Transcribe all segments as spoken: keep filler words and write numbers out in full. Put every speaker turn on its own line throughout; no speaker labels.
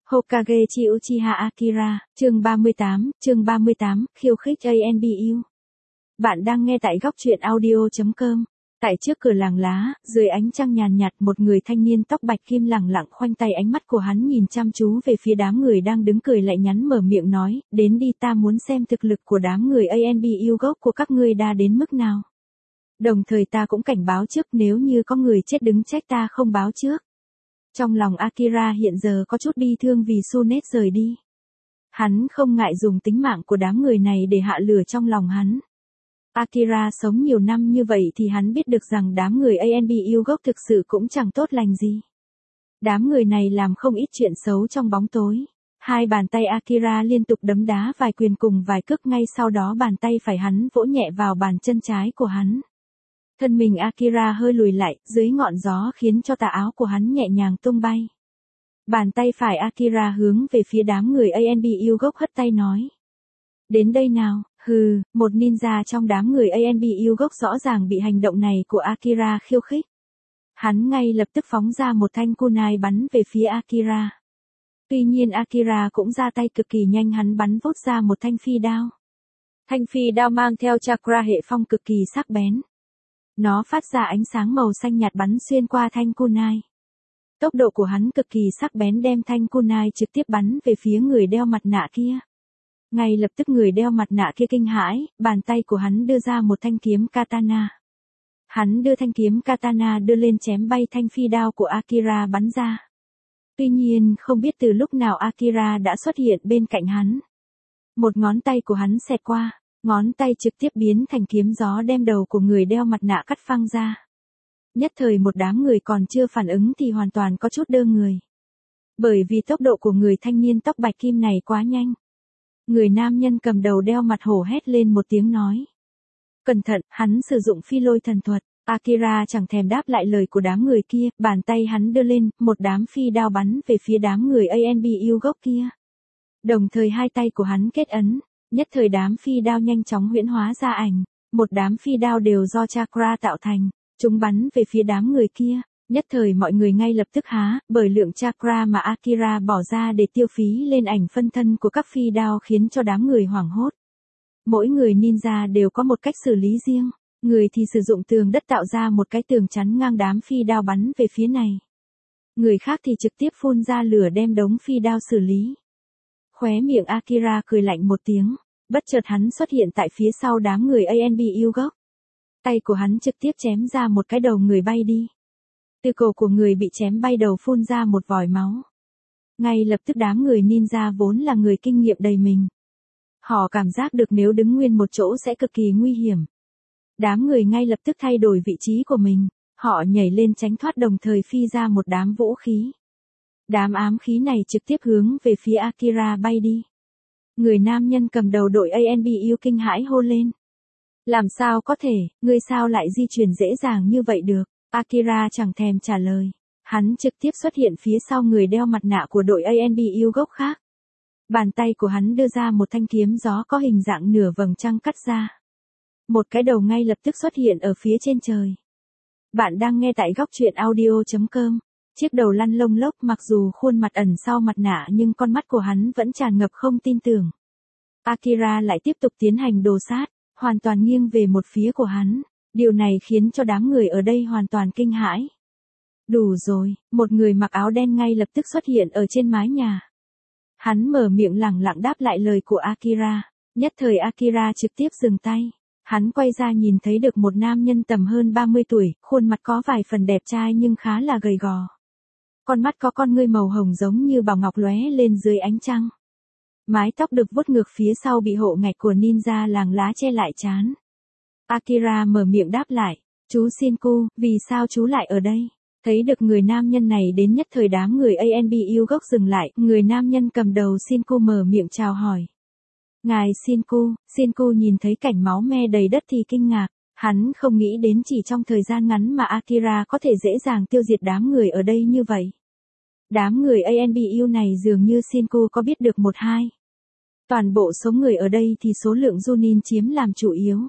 Hokage chi Uchiha Akira, chương ba mươi tám, chương ba mươi tám, khiêu khích a en bê u. Bạn đang nghe tại góc truyện audio chấm com. Tại trước cửa làng lá, dưới ánh trăng nhàn nhạt, một người thanh niên tóc bạch kim lẳng lặng khoanh tay, ánh mắt của hắn nhìn chăm chú về phía đám người đang đứng cười lại nhắn mở miệng nói, đến đi, ta muốn xem thực lực của đám người a en bê u gốc của các ngươi đã đến mức nào. Đồng thời ta cũng cảnh báo trước, nếu như có người chết đứng trách ta không báo trước. Trong lòng Akira hiện giờ có chút bi thương vì Tsunade rời đi. Hắn không ngại dùng tính mạng của đám người này để hạ lửa trong lòng hắn. Akira sống nhiều năm như vậy thì hắn biết được rằng đám người a en bê u gốc thực sự cũng chẳng tốt lành gì. Đám người này làm không ít chuyện xấu trong bóng tối. Hai bàn tay Akira liên tục đấm đá vài quyền cùng vài cước, ngay sau đó bàn tay phải hắn vỗ nhẹ vào bàn chân trái của hắn. Thân mình Akira hơi lùi lại, dưới ngọn gió khiến cho tà áo của hắn nhẹ nhàng tung bay. Bàn tay phải Akira hướng về phía đám người a en bê u gốc hất tay nói. Đến đây nào, hừ, một ninja trong đám người a en bê u gốc rõ ràng bị hành động này của Akira khiêu khích. Hắn ngay lập tức phóng ra một thanh kunai bắn về phía Akira. Tuy nhiên Akira cũng ra tay cực kỳ nhanh, hắn bắn vút ra một thanh phi đao. Thanh phi đao mang theo chakra hệ phong cực kỳ sắc bén. Nó phát ra ánh sáng màu xanh nhạt bắn xuyên qua thanh kunai. Tốc độ của hắn cực kỳ sắc bén, đem thanh kunai trực tiếp bắn về phía người đeo mặt nạ kia. Ngay lập tức người đeo mặt nạ kia kinh hãi, bàn tay của hắn đưa ra một thanh kiếm katana. Hắn đưa thanh kiếm katana đưa lên chém bay thanh phi đao của Akira bắn ra. Tuy nhiên không biết từ lúc nào Akira đã xuất hiện bên cạnh hắn. Một ngón tay của hắn xẹt qua. Ngón tay trực tiếp biến thành kiếm gió đem đầu của người đeo mặt nạ cắt phăng ra. Nhất thời một đám người còn chưa phản ứng thì hoàn toàn có chút đơ người. Bởi vì tốc độ của người thanh niên tóc bạch kim này quá nhanh. Người nam nhân cầm đầu đeo mặt hổ hét lên một tiếng nói. Cẩn thận, hắn sử dụng phi lôi thần thuật. Akira chẳng thèm đáp lại lời của đám người kia, bàn tay hắn đưa lên, một đám phi đao bắn về phía đám người a en bê u gốc kia. Đồng thời hai tay của hắn kết ấn. Nhất thời đám phi đao nhanh chóng huyễn hóa ra ảnh, một đám phi đao đều do chakra tạo thành, chúng bắn về phía đám người kia, nhất thời mọi người ngay lập tức há, bởi lượng chakra mà Akira bỏ ra để tiêu phí lên ảnh phân thân của các phi đao khiến cho đám người hoảng hốt. Mỗi người ninja đều có một cách xử lý riêng, người thì sử dụng tường đất tạo ra một cái tường chắn ngang đám phi đao bắn về phía này. Người khác thì trực tiếp phun ra lửa đem đống phi đao xử lý. Khóe miệng Akira cười lạnh một tiếng, bất chợt hắn xuất hiện tại phía sau đám người a en bê u gốc. Tay của hắn trực tiếp chém ra một cái đầu người bay đi. Từ cổ của người bị chém bay đầu phun ra một vòi máu. Ngay lập tức đám người ninja vốn là người kinh nghiệm đầy mình. Họ cảm giác được nếu đứng nguyên một chỗ sẽ cực kỳ nguy hiểm. Đám người ngay lập tức thay đổi vị trí của mình, họ nhảy lên tránh thoát đồng thời phi ra một đám vũ khí. Đám ám khí này trực tiếp hướng về phía Akira bay đi. Người nam nhân cầm đầu đội a en bê u kinh hãi hô lên. Làm sao có thể, ngươi sao lại di chuyển dễ dàng như vậy được? Akira chẳng thèm trả lời. Hắn trực tiếp xuất hiện phía sau người đeo mặt nạ của đội a en bê u gốc khác. Bàn tay của hắn đưa ra một thanh kiếm gió có hình dạng nửa vầng trăng cắt ra. Một cái đầu ngay lập tức xuất hiện ở phía trên trời. Bạn đang nghe tại góc truyện audio chấm com. Chiếc đầu lăn lông lốc, mặc dù khuôn mặt ẩn sau mặt nạ nhưng con mắt của hắn vẫn tràn ngập không tin tưởng. Akira lại tiếp tục tiến hành đồ sát, hoàn toàn nghiêng về một phía của hắn. Điều này khiến cho đám người ở đây hoàn toàn kinh hãi. Đủ rồi, một người mặc áo đen ngay lập tức xuất hiện ở trên mái nhà. Hắn mở miệng lẳng lặng đáp lại lời của Akira. Nhất thời Akira trực tiếp dừng tay. Hắn quay ra nhìn thấy được một nam nhân tầm hơn ba mươi tuổi, khuôn mặt có vài phần đẹp trai nhưng khá là gầy gò. Con mắt có con ngươi màu hồng giống như bảo ngọc lóe lên dưới ánh trăng. Mái tóc được vuốt ngược phía sau bị hộ ngạch của ninja làng lá che lại trán. Akira mở miệng đáp lại, chú Shinku, vì sao chú lại ở đây? Thấy được người nam nhân này đến, nhất thời đám người a en bê u gốc dừng lại, người nam nhân cầm đầu Shinku mở miệng chào hỏi. Ngài Shinku, Shinku nhìn thấy cảnh máu me đầy đất thì kinh ngạc. Hắn không nghĩ đến chỉ trong thời gian ngắn mà Akira có thể dễ dàng tiêu diệt đám người ở đây như vậy. Đám người a en bê u này dường như Shinku có biết được một hai. Toàn bộ số người ở đây thì số lượng Junin chiếm làm chủ yếu.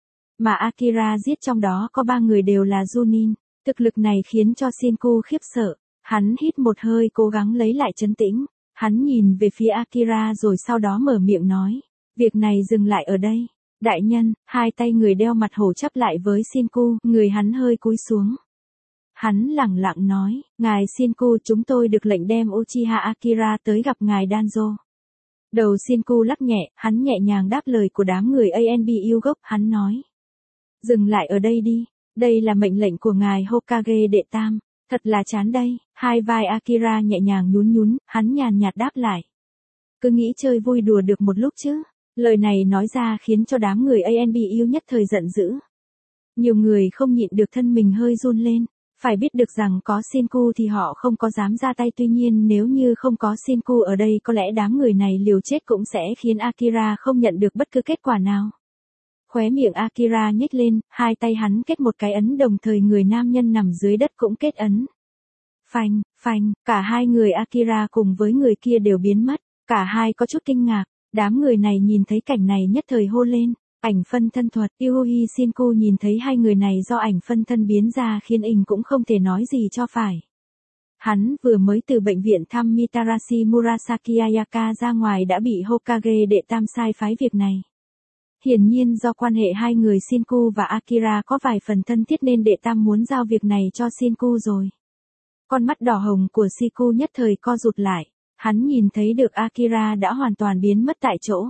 Mà Akira giết trong đó có ba người đều là Junin. Thực lực này khiến cho Shinku khiếp sợ. Hắn hít một hơi cố gắng lấy lại trấn tĩnh. Hắn nhìn về phía Akira rồi sau đó mở miệng nói. Việc này dừng lại ở đây. Đại nhân, hai tay người đeo mặt hổ chắp lại với Shinku, người hắn hơi cúi xuống. Hắn lẳng lặng nói, ngài Shinku, chúng tôi được lệnh đem Uchiha Akira tới gặp ngài Danzo. Đầu Shinku lắc nhẹ, hắn nhẹ nhàng đáp lời của đám người a en bê u gốc, hắn nói. Dừng lại ở đây đi, đây là mệnh lệnh của ngài Hokage đệ tam, thật là chán đây, hai vai Akira nhẹ nhàng nhún nhún, hắn nhàn nhạt đáp lại. Cứ nghĩ chơi vui đùa được một lúc chứ, lời này nói ra khiến cho đám người a en bê u nhất thời giận dữ. Nhiều người không nhịn được thân mình hơi run lên. Phải biết được rằng có Shinku thì họ không có dám ra tay, tuy nhiên nếu như không có Shinku ở đây có lẽ đám người này liều chết cũng sẽ khiến Akira không nhận được bất cứ kết quả nào. Khóe miệng Akira nhếch lên, hai tay hắn kết một cái ấn đồng thời người nam nhân nằm dưới đất cũng kết ấn. Phanh, phanh, cả hai người Akira cùng với người kia đều biến mất, cả hai có chút kinh ngạc, đám người này nhìn thấy cảnh này nhất thời hô lên. Ảnh phân thân thuật, Yuhi Shinku nhìn thấy hai người này do ảnh phân thân biến ra khiến ình cũng không thể nói gì cho phải. Hắn vừa mới từ bệnh viện thăm Mitarashi Murasaki Ayaka ra ngoài đã bị Hokage đệ tam sai phái việc này. Hiển nhiên do quan hệ hai người Shinku và Akira có vài phần thân thiết nên đệ tam muốn giao việc này cho Shinku rồi. Con mắt đỏ hồng của Shinku nhất thời co rụt lại, hắn nhìn thấy được Akira đã hoàn toàn biến mất tại chỗ.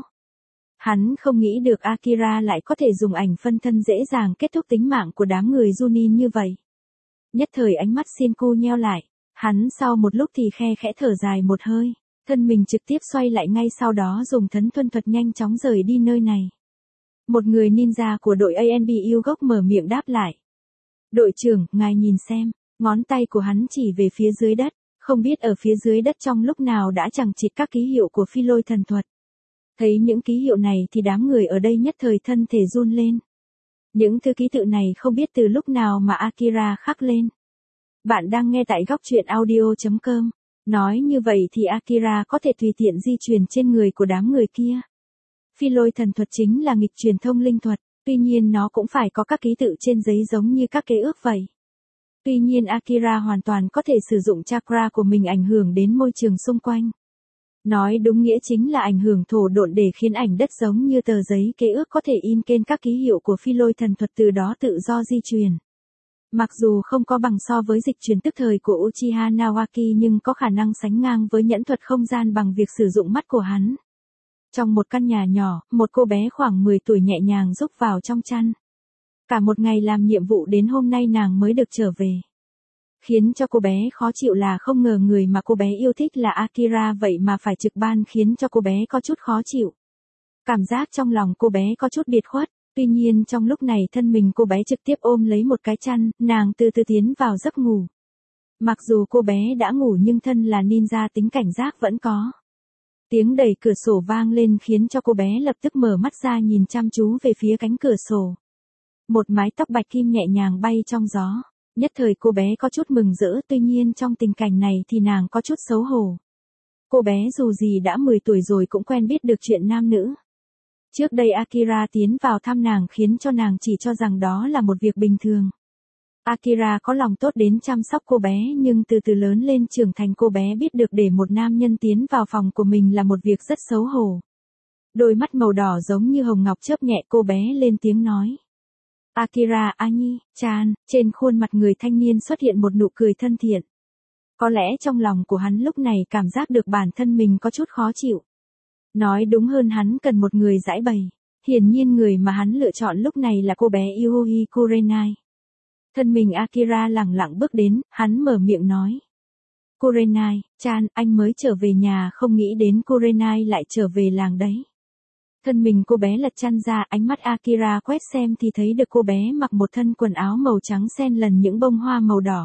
Hắn không nghĩ được Akira lại có thể dùng ảnh phân thân dễ dàng kết thúc tính mạng của đám người Junin như vậy. Nhất thời ánh mắt Shinku nheo lại, hắn sau một lúc thì khe khẽ thở dài một hơi, thân mình trực tiếp xoay lại ngay sau đó dùng thấn thuần thuật nhanh chóng rời đi nơi này. Một người ninja của đội a en bê u gốc mở miệng đáp lại. Đội trưởng, ngài nhìn xem, ngón tay của hắn chỉ về phía dưới đất, không biết ở phía dưới đất trong lúc nào đã chẳng chịt các ký hiệu của phi lôi thần thuật. Thấy những ký hiệu này thì đám người ở đây nhất thời thân thể run lên. Những thứ ký tự này không biết từ lúc nào mà Akira khắc lên. Bạn đang nghe tại góc truyện audio chấm com. Nói như vậy thì Akira có thể tùy tiện di chuyển trên người của đám người kia. Phi lôi thần thuật chính là nghịch truyền thông linh thuật, tuy nhiên nó cũng phải có các ký tự trên giấy giống như các kế ước vậy. Tuy nhiên Akira hoàn toàn có thể sử dụng chakra của mình ảnh hưởng đến môi trường xung quanh. Nói đúng nghĩa chính là ảnh hưởng thổ độn để khiến ảnh đất giống như tờ giấy kế ước có thể in kên các ký hiệu của phi lôi thần thuật từ đó tự do di truyền. Mặc dù không có bằng so với dịch truyền tức thời của Uchiha Naoki nhưng có khả năng sánh ngang với nhẫn thuật không gian bằng việc sử dụng mắt của hắn. Trong một căn nhà nhỏ, một cô bé khoảng mười tuổi nhẹ nhàng rúc vào trong chăn. Cả một ngày làm nhiệm vụ đến hôm nay nàng mới được trở về. Khiến cho cô bé khó chịu là không ngờ người mà cô bé yêu thích là Akira vậy mà phải trực ban khiến cho cô bé có chút khó chịu. Cảm giác trong lòng cô bé có chút biệt khuất, tuy nhiên trong lúc này thân mình cô bé trực tiếp ôm lấy một cái chăn, nàng từ từ tiến vào giấc ngủ. Mặc dù cô bé đã ngủ nhưng thân là ninja tính cảnh giác vẫn có. Tiếng đẩy cửa sổ vang lên khiến cho cô bé lập tức mở mắt ra nhìn chăm chú về phía cánh cửa sổ. Một mái tóc bạch kim nhẹ nhàng bay trong gió. Nhất thời cô bé có chút mừng rỡ, tuy nhiên trong tình cảnh này thì nàng có chút xấu hổ. Cô bé dù gì đã mười tuổi rồi cũng quen biết được chuyện nam nữ. Trước đây Akira tiến vào thăm nàng khiến cho nàng chỉ cho rằng đó là một việc bình thường. Akira có lòng tốt đến chăm sóc cô bé nhưng từ từ lớn lên trưởng thành cô bé biết được để một nam nhân tiến vào phòng của mình là một việc rất xấu hổ. Đôi mắt màu đỏ giống như hồng ngọc chớp nhẹ cô bé lên tiếng nói. Akira Ani-chan, trên khuôn mặt người thanh niên xuất hiện một nụ cười thân thiện. Có lẽ trong lòng của hắn lúc này cảm giác được bản thân mình có chút khó chịu. Nói đúng hơn hắn cần một người giải bày. Hiển nhiên người mà hắn lựa chọn lúc này là cô bé Yuhi Kurenai. Thân mình Akira lẳng lặng bước đến, hắn mở miệng nói. Kurenai-chan, anh mới trở về nhà không nghĩ đến Kurenai lại trở về làng đấy. Thân mình cô bé lật chăn ra, ánh mắt Akira quét xem thì thấy được cô bé mặc một thân quần áo màu trắng xen lần những bông hoa màu đỏ.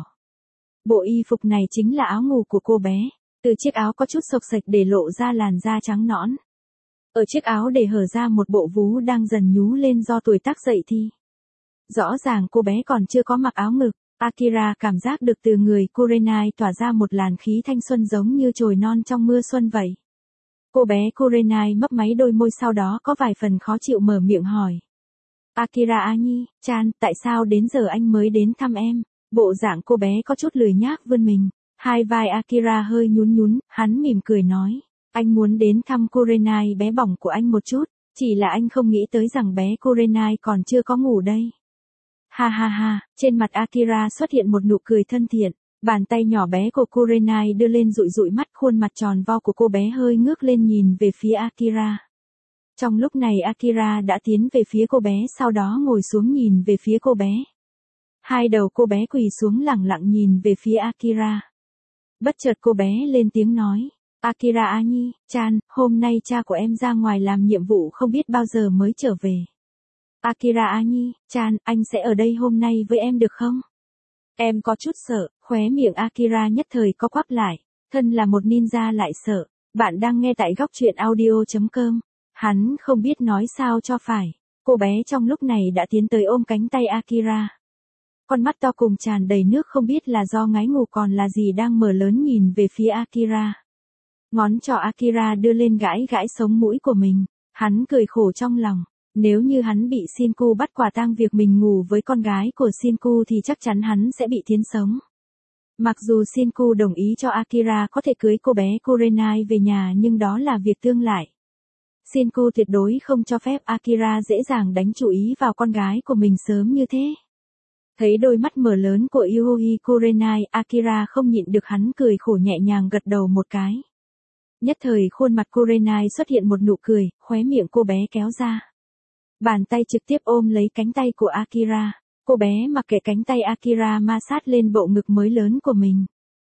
Bộ y phục này chính là áo ngủ của cô bé, từ chiếc áo có chút xộc xệch để lộ ra làn da trắng nõn. Ở chiếc áo để hở ra một bộ vú đang dần nhú lên do tuổi tác dậy thì. Rõ ràng cô bé còn chưa có mặc áo ngực, Akira cảm giác được từ người Kurenai tỏa ra một làn khí thanh xuân giống như chồi non trong mưa xuân vậy. Cô bé Kurenai mấp máy đôi môi sau đó có vài phần khó chịu mở miệng hỏi. Akira Ani-chan, tại sao đến giờ anh mới đến thăm em? Bộ dạng cô bé có chút lười nhác vươn mình. Hai vai Akira hơi nhún nhún, hắn mỉm cười nói. Anh muốn đến thăm Kurenai bé bỏng của anh một chút, chỉ là anh không nghĩ tới rằng bé Kurenai còn chưa có ngủ đây. Ha ha ha, trên mặt Akira xuất hiện một nụ cười thân thiện, bàn tay nhỏ bé của Kurenai đưa lên dụi dụi mắt, khuôn mặt tròn vo của cô bé hơi ngước lên nhìn về phía Akira. Trong lúc này Akira đã tiến về phía cô bé, sau đó ngồi xuống nhìn về phía cô bé. Hai đầu cô bé quỳ xuống lẳng lặng nhìn về phía Akira. Bất chợt cô bé lên tiếng nói. Akira Ani, chan, hôm nay cha của em ra ngoài làm nhiệm vụ không biết bao giờ mới trở về. Akira Ani, chan, anh sẽ ở đây hôm nay với em được không? Em có chút sợ, khóe miệng Akira nhất thời co quắp lại. Thân là một ninja lại sợ. Bạn đang nghe tại góc truyện audio chấm com. Hắn không biết nói sao cho phải. Cô bé trong lúc này đã tiến tới ôm cánh tay Akira. Con mắt to cùng tràn đầy nước không biết là do ngái ngủ còn là gì đang mở lớn nhìn về phía Akira. Ngón trỏ Akira đưa lên gãi gãi sống mũi của mình. Hắn cười khổ trong lòng. Nếu như hắn bị Shinku bắt quả tang việc mình ngủ với con gái của Shinku thì chắc chắn hắn sẽ bị thiến sống. Mặc dù Shinku đồng ý cho Akira có thể cưới cô bé Kurenai về nhà nhưng đó là việc tương lai. Shinku tuyệt đối không cho phép Akira dễ dàng đánh chú ý vào con gái của mình sớm như thế. Thấy đôi mắt mở lớn của Yui Kurenai, Akira không nhịn được hắn cười khổ nhẹ nhàng gật đầu một cái. Nhất thời khuôn mặt Kurenai xuất hiện một nụ cười, khóe miệng cô bé kéo ra. Bàn tay trực tiếp ôm lấy cánh tay của Akira. Cô bé mặc kệ cánh tay Akira ma sát lên bộ ngực mới lớn của mình.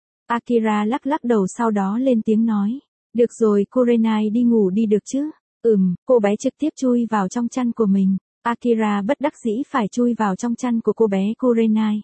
Akira lắc lắc đầu sau đó lên tiếng nói. Được rồi Kurenai đi ngủ đi được chứ. Ừm, cô bé trực tiếp chui vào trong chăn của mình. Akira bất đắc dĩ phải chui vào trong chăn của cô bé Kurenai.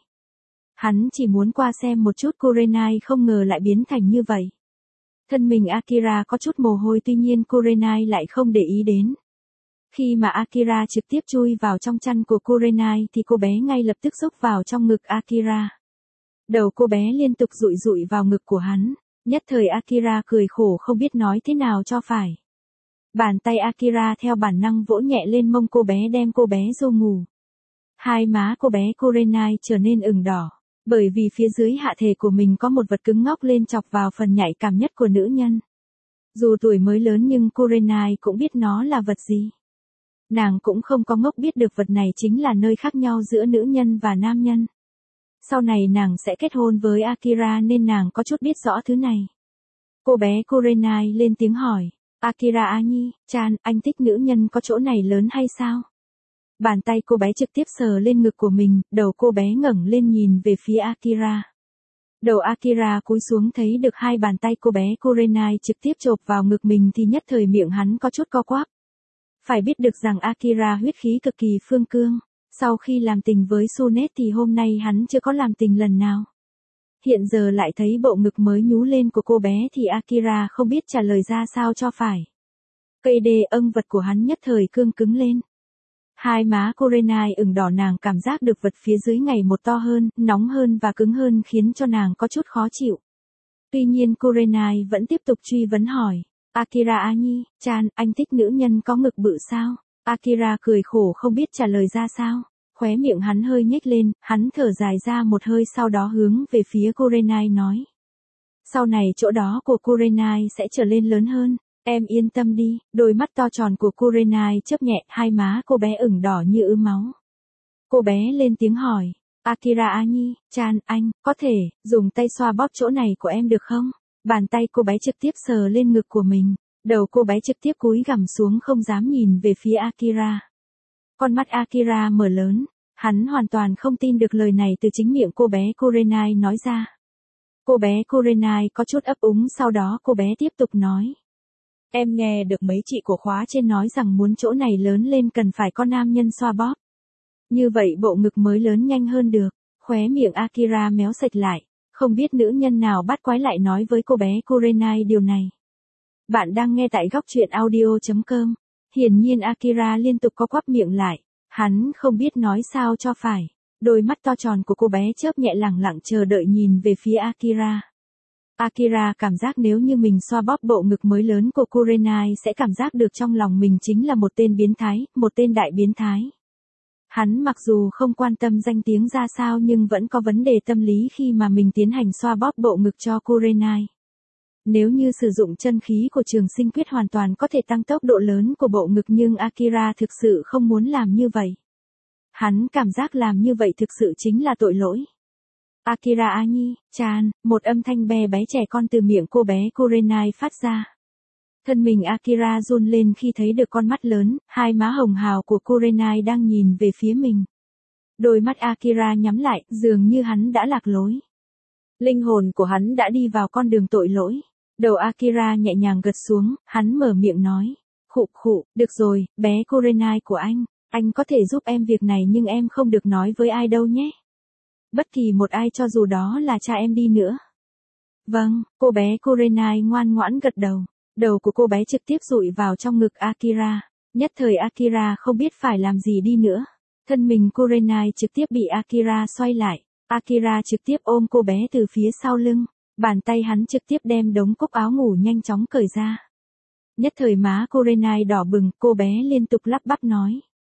Hắn chỉ muốn qua xem một chút Kurenai không ngờ lại biến thành như vậy. Thân mình Akira có chút mồ hôi tuy nhiên Kurenai lại không để ý đến. Khi mà Akira trực tiếp chui vào trong chăn của Kurenai thì cô bé ngay lập tức xúc vào trong ngực Akira. Đầu cô bé liên tục dụi dụi vào ngực của hắn. Nhất thời Akira cười khổ không biết nói thế nào cho phải. Bàn tay Akira theo bản năng vỗ nhẹ lên mông cô bé đem cô bé ru ngủ. Hai má cô bé Kurenai trở nên ửng đỏ. Bởi vì phía dưới hạ thể của mình có một vật cứng ngóc lên chọc vào phần nhạy cảm nhất của nữ nhân. Dù tuổi mới lớn nhưng Kurenai cũng biết nó là vật gì. Nàng cũng không có ngốc biết được vật này chính là nơi khác nhau giữa nữ nhân và nam nhân. Sau này nàng sẽ kết hôn với Akira nên nàng có chút biết rõ thứ này. Cô bé Kurenai lên tiếng hỏi. Akira Ani, chan, anh thích nữ nhân có chỗ này lớn hay sao? Bàn tay cô bé trực tiếp sờ lên ngực của mình, đầu cô bé ngẩng lên nhìn về phía Akira. Đầu Akira cúi xuống thấy được hai bàn tay cô bé Kurenai trực tiếp chộp vào ngực mình thì nhất thời miệng hắn có chút co quắp. Phải biết được rằng Akira huyết khí cực kỳ phương cương, sau khi làm tình với Sunet thì hôm nay hắn chưa có làm tình lần nào. Hiện giờ lại thấy bộ ngực mới nhú lên của cô bé thì Akira không biết trả lời ra sao cho phải. Cây đê âng vật của hắn nhất thời cương cứng lên. Hai má Kurenai ửng đỏ nàng cảm giác được vật phía dưới ngày một to hơn, nóng hơn và cứng hơn khiến cho nàng có chút khó chịu. Tuy nhiên Kurenai vẫn tiếp tục truy vấn hỏi. Akira Ani, chan, anh thích nữ nhân có ngực bự sao? Akira cười khổ không biết trả lời ra sao. Khóe miệng hắn hơi nhếch lên, hắn thở dài ra một hơi sau đó hướng về phía Kurenai nói. Sau này chỗ đó của Kurenai sẽ trở lên lớn hơn, em yên tâm đi. Đôi mắt to tròn của Kurenai chớp nhẹ, hai má cô bé ửng đỏ như ứ máu. Cô bé lên tiếng hỏi. Akira Ani, chan, anh, có thể, dùng tay xoa bóp chỗ này của em được không? Bàn tay cô bé trực tiếp sờ lên ngực của mình. Đầu cô bé trực tiếp cúi gằm xuống không dám nhìn về phía Akira. Con mắt Akira mở lớn. Hắn hoàn toàn không tin được lời này từ chính miệng cô bé Kurenai nói ra. Cô bé Kurenai có chút ấp úng sau đó cô bé tiếp tục nói. Em nghe được mấy chị của khóa trên nói rằng muốn chỗ này lớn lên cần phải có nam nhân xoa bóp. Như vậy bộ ngực mới lớn nhanh hơn được. Khóe miệng Akira méo sạch lại. Không biết nữ nhân nào bắt quái lại nói với cô bé Kurenai điều này. Bạn đang nghe tại góc truyện audio chấm com. Hiển nhiên Akira liên tục co quắp miệng lại. Hắn không biết nói sao cho phải. Đôi mắt to tròn của cô bé chớp nhẹ lẳng lặng chờ đợi nhìn về phía Akira. Akira cảm giác nếu như mình xoa bóp bộ ngực mới lớn của Kurenai sẽ cảm giác được trong lòng mình chính là một tên biến thái, một tên đại biến thái. Hắn mặc dù không quan tâm danh tiếng ra sao nhưng vẫn có vấn đề tâm lý khi mà mình tiến hành xoa bóp bộ ngực cho Kurenai. Nếu như sử dụng chân khí của Trường Sinh Quyết hoàn toàn có thể tăng tốc độ lớn của bộ ngực nhưng Akira thực sự không muốn làm như vậy. Hắn cảm giác làm như vậy thực sự chính là tội lỗi. Akira Ani, chan, một âm thanh bé bé trẻ con từ miệng cô bé Kurenai phát ra. Thân mình Akira run lên khi thấy được con mắt lớn, hai má hồng hào của Kurenai đang nhìn về phía mình. Đôi mắt Akira nhắm lại, dường như hắn đã lạc lối. Linh hồn của hắn đã đi vào con đường tội lỗi. Đầu Akira nhẹ nhàng gật xuống, hắn mở miệng nói. Khụ khụ, được rồi, bé Kurenai của anh, anh có thể giúp em việc này nhưng em không được nói với ai đâu nhé. Bất kỳ một ai cho dù đó là cha em đi nữa. Vâng, cô bé Kurenai ngoan ngoãn gật đầu. Đầu của cô bé trực tiếp dụi vào trong ngực Akira. Nhất thời Akira không biết phải làm gì đi nữa. Thân mình Kurenai trực tiếp bị Akira xoay lại. Akira trực tiếp ôm cô bé từ phía sau lưng. Bàn tay hắn trực tiếp đem đống cúc áo ngủ nhanh chóng cởi ra. Nhất thời má Kurenai đỏ bừng, cô bé liên tục lắp bắp nói.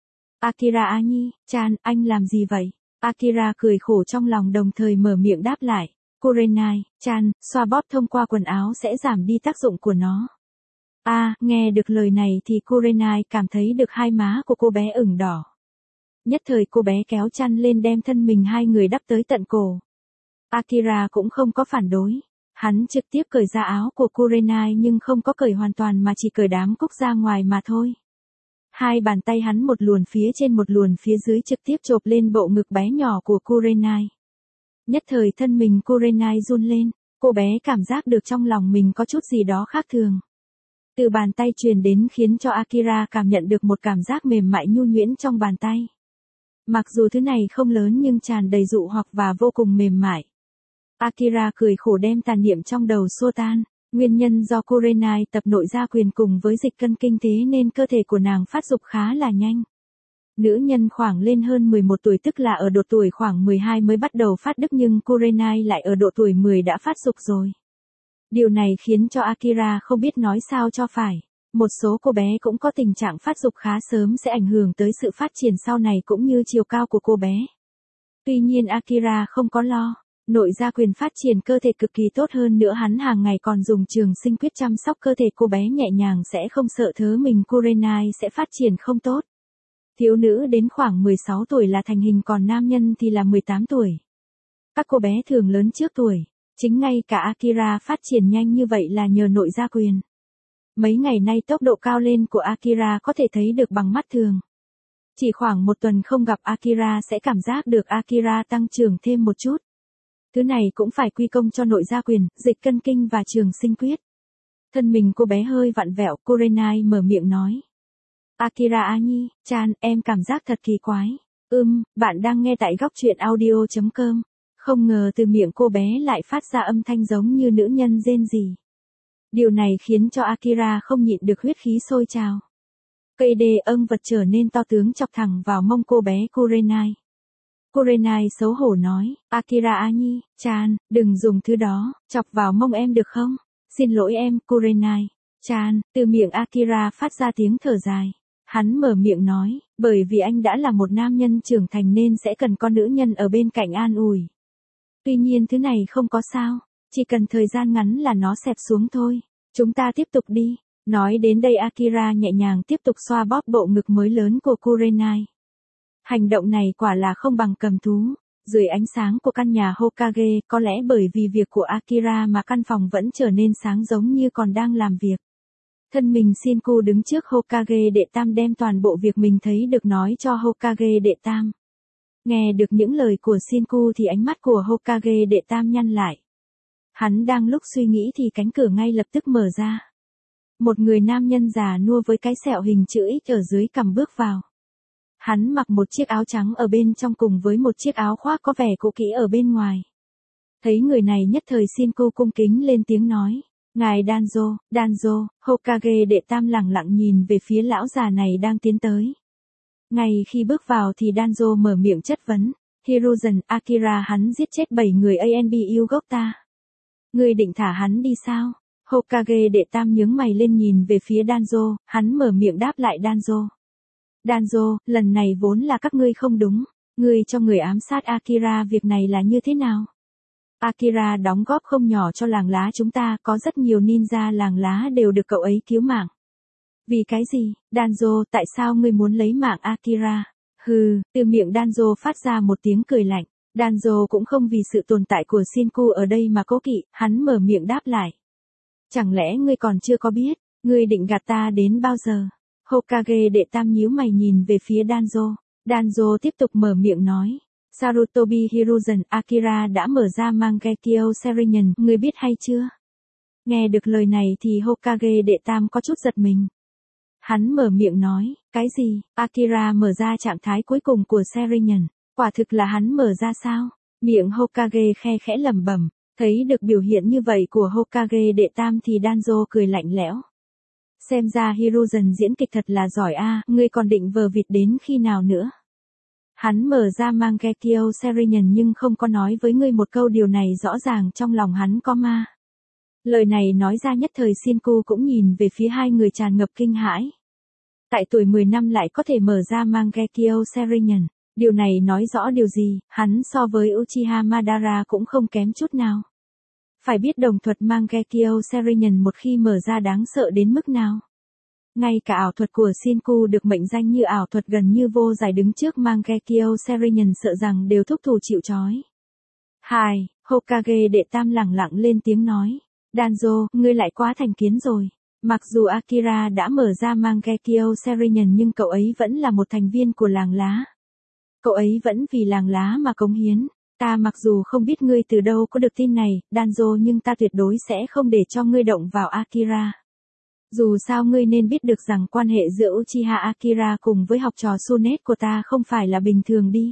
Akira Ani, chan, anh làm gì vậy? Akira cười khổ trong lòng đồng thời mở miệng đáp lại. Kurenai, chan, xoa bóp thông qua quần áo sẽ giảm đi tác dụng của nó. A, à, nghe được lời này thì Kurenai cảm thấy được hai má của cô bé ửng đỏ. Nhất thời cô bé kéo chăn lên đem thân mình hai người đắp tới tận cổ. Akira cũng không có phản đối. Hắn trực tiếp cởi ra áo của Kurenai nhưng không có cởi hoàn toàn mà chỉ cởi đám cúc ra ngoài mà thôi. Hai bàn tay hắn một luồn phía trên một luồn phía dưới trực tiếp chộp lên bộ ngực bé nhỏ của Kurenai. Nhất thời thân mình Kurenai run lên, cô bé cảm giác được trong lòng mình có chút gì đó khác thường. Từ bàn tay truyền đến khiến cho Akira cảm nhận được một cảm giác mềm mại nhu nhuyễn trong bàn tay. Mặc dù thứ này không lớn nhưng tràn đầy dụ hoặc và vô cùng mềm mại. Akira cười khổ đem tàn niệm trong đầu xua tan. Nguyên nhân do Kurenai tập nội gia quyền cùng với dịch cân kinh tế nên cơ thể của nàng phát dục khá là nhanh. Nữ nhân khoảng lên hơn mười một tuổi tức là ở độ tuổi khoảng mười hai mới bắt đầu phát đức nhưng Kurenai lại ở độ tuổi mười đã phát dục rồi. Điều này khiến cho Akira không biết nói sao cho phải. Một số cô bé cũng có tình trạng phát dục khá sớm sẽ ảnh hưởng tới sự phát triển sau này cũng như chiều cao của cô bé. Tuy nhiên Akira không có lo. Nội gia quyền phát triển cơ thể cực kỳ tốt hơn nữa hắn hàng ngày còn dùng Trường Sinh Quyết chăm sóc cơ thể cô bé nhẹ nhàng sẽ không sợ thớ mình Kurenai sẽ phát triển không tốt. Thiếu nữ đến khoảng mười sáu tuổi là thành hình còn nam nhân thì là mười tám tuổi. Các cô bé thường lớn trước tuổi. Chính ngay cả Akira phát triển nhanh như vậy là nhờ nội gia quyền. Mấy ngày nay tốc độ cao lên của Akira có thể thấy được bằng mắt thường. Chỉ khoảng một tuần không gặp Akira sẽ cảm giác được Akira tăng trưởng thêm một chút. Thứ này cũng phải quy công cho nội gia quyền, dịch cân kinh và Trường Sinh Quyết. Thân mình cô bé hơi vặn vẹo, Kurenai mở miệng nói. Akira Ani, chan, em cảm giác thật kỳ quái. Ừm, bạn đang nghe tại góc truyện audio chấm com. Không ngờ từ miệng cô bé lại phát ra âm thanh giống như nữ nhân rên rỉ. Điều này khiến cho Akira không nhịn được huyết khí sôi trào. Cây đề âng vật trở nên to tướng chọc thẳng vào mông cô bé Kurenai. Kurenai xấu hổ nói, Akira Ani, chan, đừng dùng thứ đó, chọc vào mông em được không? Xin lỗi em, Kurenai. Chan, từ miệng Akira phát ra tiếng thở dài. Hắn mở miệng nói, bởi vì anh đã là một nam nhân trưởng thành nên sẽ cần con nữ nhân ở bên cạnh an ủi. Tuy nhiên thứ này không có sao, chỉ cần thời gian ngắn là nó xẹp xuống thôi. Chúng ta tiếp tục đi. Nói đến đây Akira nhẹ nhàng tiếp tục xoa bóp bộ ngực mới lớn của Kurenai. Hành động này quả là không bằng cầm thú. Dưới ánh sáng của căn nhà Hokage, có lẽ bởi vì việc của Akira mà căn phòng vẫn trở nên sáng giống như còn đang làm việc. Thân mình Shinku đứng trước Hokage đệ tam đem toàn bộ việc mình thấy được nói cho Hokage đệ tam. Nghe được những lời của Shinku thì ánh mắt của Hokage đệ tam nhăn lại. Hắn đang lúc suy nghĩ thì cánh cửa ngay lập tức mở ra. Một người nam nhân già nua với cái sẹo hình chữ X ở dưới cằm bước vào. Hắn mặc một chiếc áo trắng ở bên trong cùng với một chiếc áo khoác có vẻ cũ kỹ ở bên ngoài. Thấy người này nhất thời Shinku cung kính lên tiếng nói. Ngài Danzo, Danzo, Hokage đệ tam lẳng lặng nhìn về phía lão già này đang tiến tới. Ngay khi bước vào thì Danzo mở miệng chất vấn. Hiruzen, Akira hắn giết chết bảy người a en bê u gốc ta. Người định thả hắn đi sao? Hokage đệ tam nhướng mày lên nhìn về phía Danzo, hắn mở miệng đáp lại Danzo. Danzo, lần này vốn là các ngươi không đúng. Ngươi cho người ám sát Akira, việc này là như thế nào? Akira đóng góp không nhỏ cho làng lá chúng ta, có rất nhiều ninja làng lá đều được cậu ấy cứu mạng. Vì cái gì, Danzo, tại sao ngươi muốn lấy mạng Akira? Hừ, từ miệng Danzo phát ra một tiếng cười lạnh. Danzo cũng không vì sự tồn tại của Shinku ở đây mà cố kỵ, hắn mở miệng đáp lại. Chẳng lẽ ngươi còn chưa có biết, ngươi định gạt ta đến bao giờ? Hokage đệ tam nhíu mày nhìn về phía Danzo. Danzo tiếp tục mở miệng nói. Sarutobi Hiruzen, Akira đã mở ra Mangekyo Sharingan, ngươi biết hay chưa? Nghe được lời này thì Hokage đệ tam có chút giật mình. Hắn mở miệng nói, cái gì, Akira mở ra trạng thái cuối cùng của Sharingan, quả thực là hắn mở ra sao? Miệng Hokage khe khẽ lẩm bẩm, thấy được biểu hiện như vậy của Hokage đệ tam thì Danzo cười lạnh lẽo. Xem ra Hiruzen diễn kịch thật là giỏi a, ngươi còn định vờ vịt đến khi nào nữa? Hắn mở ra Mangekyo Sharingan nhưng không có nói với ngươi một câu, điều này rõ ràng trong lòng hắn có ma. Lời này nói ra nhất thời Shinku cũng nhìn về phía hai người tràn ngập kinh hãi. Tại tuổi mười năm lại có thể mở ra Mangekyo Sharingan, điều này nói rõ điều gì, hắn so với Uchiha Madara cũng không kém chút nào. Phải biết đồng thuật Mangekyo Sharingan một khi mở ra đáng sợ đến mức nào. Ngay cả ảo thuật của Shinku được mệnh danh như ảo thuật gần như vô giải đứng trước Mangekyo Sharingan sợ rằng đều thúc thủ chịu trói. Hai, Hokage đệ tam lẳng lặng lên tiếng nói. Danzo, ngươi lại quá thành kiến rồi. Mặc dù Akira đã mở ra Mangekyo Sharingan nhưng cậu ấy vẫn là một thành viên của làng lá. Cậu ấy vẫn vì làng lá mà cống hiến. Ta mặc dù không biết ngươi từ đâu có được tin này, Danzo, nhưng ta tuyệt đối sẽ không để cho ngươi động vào Akira. Dù sao ngươi nên biết được rằng quan hệ giữa Uchiha Akira cùng với học trò Tsunade của ta không phải là bình thường đi.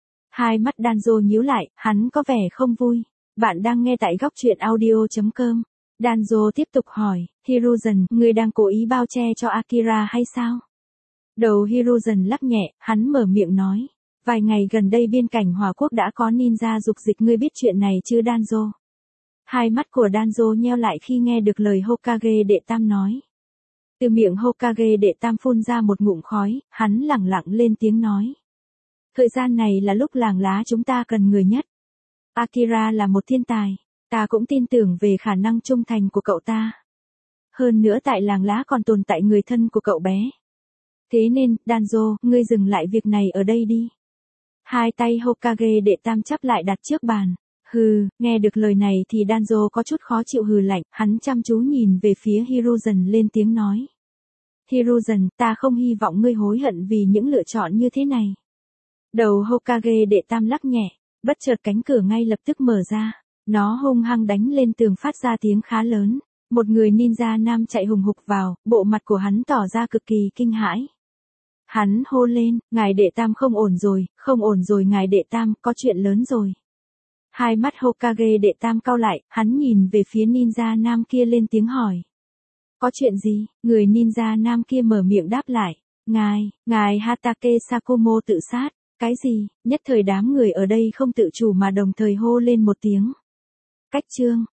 Hai mắt Danzo nhíu lại, hắn có vẻ không vui. Bạn đang nghe tại góc truyện audio chấm com. Danzo tiếp tục hỏi, Hiruzen, ngươi đang cố ý bao che cho Akira hay sao? Đầu Hiruzen lắc nhẹ, hắn mở miệng nói. Vài ngày gần đây biên cảnh Hòa Quốc đã có ninja dục dịch, ngươi biết chuyện này chứ Danzo? Hai mắt của Danzo nheo lại khi nghe được lời Hokage đệ tam nói. Từ miệng Hokage đệ tam phun ra một ngụm khói, hắn lẳng lặng lên tiếng nói. Thời gian này là lúc làng lá chúng ta cần người nhất. Akira là một thiên tài, ta cũng tin tưởng về khả năng trung thành của cậu ta. Hơn nữa tại làng lá còn tồn tại người thân của cậu bé. Thế nên, Danzo, ngươi dừng lại việc này ở đây đi. Hai tay Hokage đệ tam chắp lại đặt trước bàn. Hừ, nghe được lời này thì Danzo có chút khó chịu hừ lạnh, hắn chăm chú nhìn về phía Hiruzen lên tiếng nói. Hiruzen, ta không hy vọng ngươi hối hận vì những lựa chọn như thế này. Đầu Hokage đệ tam lắc nhẹ, bất chợt cánh cửa ngay lập tức mở ra, nó hung hăng đánh lên tường phát ra tiếng khá lớn. Một người ninja nam chạy hùng hục vào, bộ mặt của hắn tỏ ra cực kỳ kinh hãi. Hắn hô lên, ngài đệ tam không ổn rồi, không ổn rồi ngài đệ tam, có chuyện lớn rồi. Hai mắt Hokage đệ tam cau lại, hắn nhìn về phía ninja nam kia lên tiếng hỏi. Có chuyện gì? Người ninja nam kia mở miệng đáp lại. Ngài, ngài Hatake Sakumo tự sát. Cái gì? Nhất thời đám người ở đây không tự chủ mà đồng thời hô lên một tiếng. Cách chương.